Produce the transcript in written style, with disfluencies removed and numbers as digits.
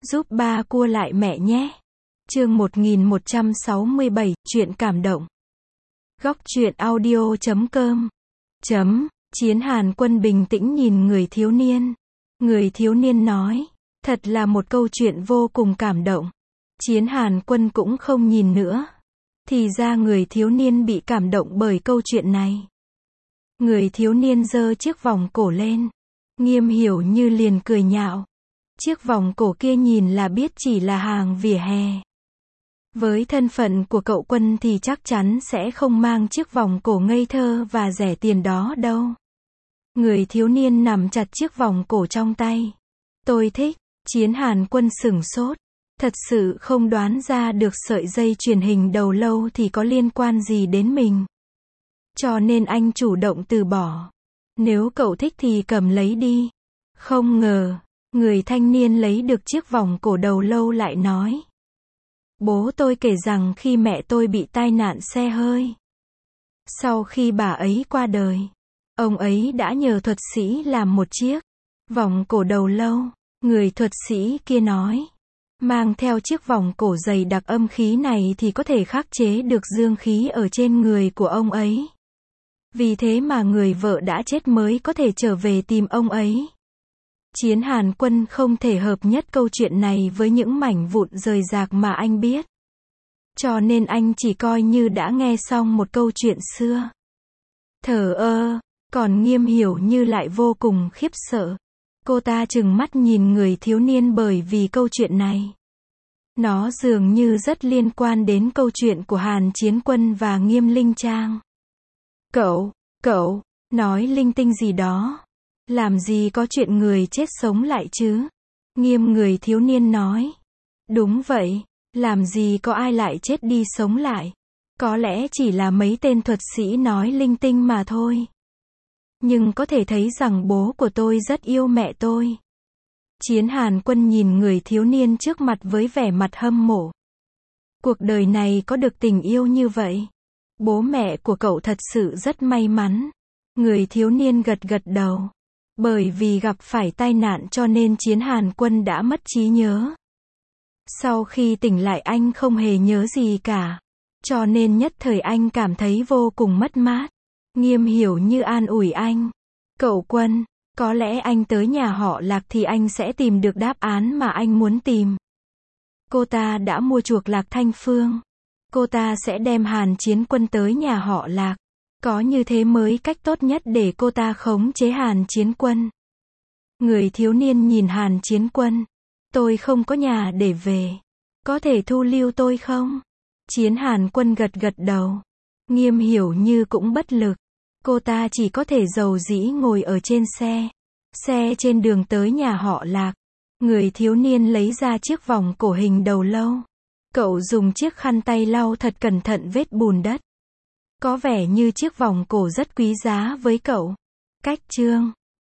Giúp ba cua lại mẹ nhé. Chương 1167, chuyện cảm động. Góc truyện audio.com. Chiến Hàn Quân bình tĩnh nhìn người thiếu niên. Người thiếu niên nói, thật là một câu chuyện vô cùng cảm động. Chiến Hàn Quân cũng không nhìn nữa. Thì ra người thiếu niên bị cảm động bởi câu chuyện này. Người thiếu niên giơ chiếc vòng cổ lên. Nghiêm Hiểu Như liền cười nhạo. Chiếc vòng cổ kia nhìn là biết chỉ là hàng vỉa hè. Với thân phận của cậu Quân thì chắc chắn sẽ không mang chiếc vòng cổ ngây thơ và rẻ tiền đó đâu. Người thiếu niên nắm chặt chiếc vòng cổ trong tay. Tôi thích. Chiến Hàn Quân sửng sốt. Thật sự không đoán ra được sợi dây chuyền hình đầu lâu thì có liên quan gì đến mình. Cho nên anh chủ động từ bỏ. Nếu cậu thích thì cầm lấy đi. Không ngờ, người thanh niên lấy được chiếc vòng cổ đầu lâu lại nói. Bố tôi kể rằng khi mẹ tôi bị tai nạn xe hơi. Sau khi bà ấy qua đời, ông ấy đã nhờ thuật sĩ làm một chiếc vòng cổ đầu lâu. Người thuật sĩ kia nói, mang theo chiếc vòng cổ dày đặc âm khí này thì có thể khắc chế được dương khí ở trên người của ông ấy. Vì thế mà người vợ đã chết mới có thể trở về tìm ông ấy. Chiến Hàn Quân không thể hợp nhất câu chuyện này với những mảnh vụn rời rạc mà anh biết. Cho nên anh chỉ coi như đã nghe xong một câu chuyện xưa. Thờ ơ, còn Nghiêm Hiểu Như lại vô cùng khiếp sợ. Cô ta trừng mắt nhìn người thiếu niên bởi vì câu chuyện này. Nó dường như rất liên quan đến câu chuyện của Hàn Chiến Quân và Nghiêm Linh Trang. Cậu, nói linh tinh gì đó. Làm gì có chuyện người chết sống lại chứ? Nghiêm người thiếu niên nói. Đúng vậy, làm gì có ai lại chết đi sống lại. Có lẽ chỉ là mấy tên thuật sĩ nói linh tinh mà thôi. Nhưng có thể thấy rằng bố của tôi rất yêu mẹ tôi. Chiến Hàn Quân nhìn người thiếu niên trước mặt với vẻ mặt hâm mộ. Cuộc đời này có được tình yêu như vậy. Bố mẹ của cậu thật sự rất may mắn. Người thiếu niên gật gật đầu. Bởi vì gặp phải tai nạn cho nên Chiến Hàn Quân đã mất trí nhớ. Sau khi tỉnh lại anh không hề nhớ gì cả. Cho nên nhất thời anh cảm thấy vô cùng mất mát. Nghiêm Hiểu Như an ủi anh. Cậu Quân, có lẽ anh tới nhà họ Lạc thì anh sẽ tìm được đáp án mà anh muốn tìm. Cô ta đã mua chuộc Lạc Thanh Phương. Cô ta sẽ đem Hàn Chiến Quân tới nhà họ Lạc. Có như thế mới cách tốt nhất để cô ta khống chế Hàn Chiến Quân. Người thiếu niên nhìn Hàn Chiến Quân. Tôi không có nhà để về. Có thể thu lưu tôi không? Chiến Hàn Quân gật gật đầu. Nghiêm Hiểu Như cũng bất lực. Cô ta chỉ có thể dầu dĩ ngồi ở trên xe. Xe trên đường tới nhà họ Lạc. Người thiếu niên lấy ra chiếc vòng cổ hình đầu lâu. Cậu dùng chiếc khăn tay lau thật cẩn thận vết bùn đất. Có vẻ như chiếc vòng cổ rất quý giá với cậu. Cách chương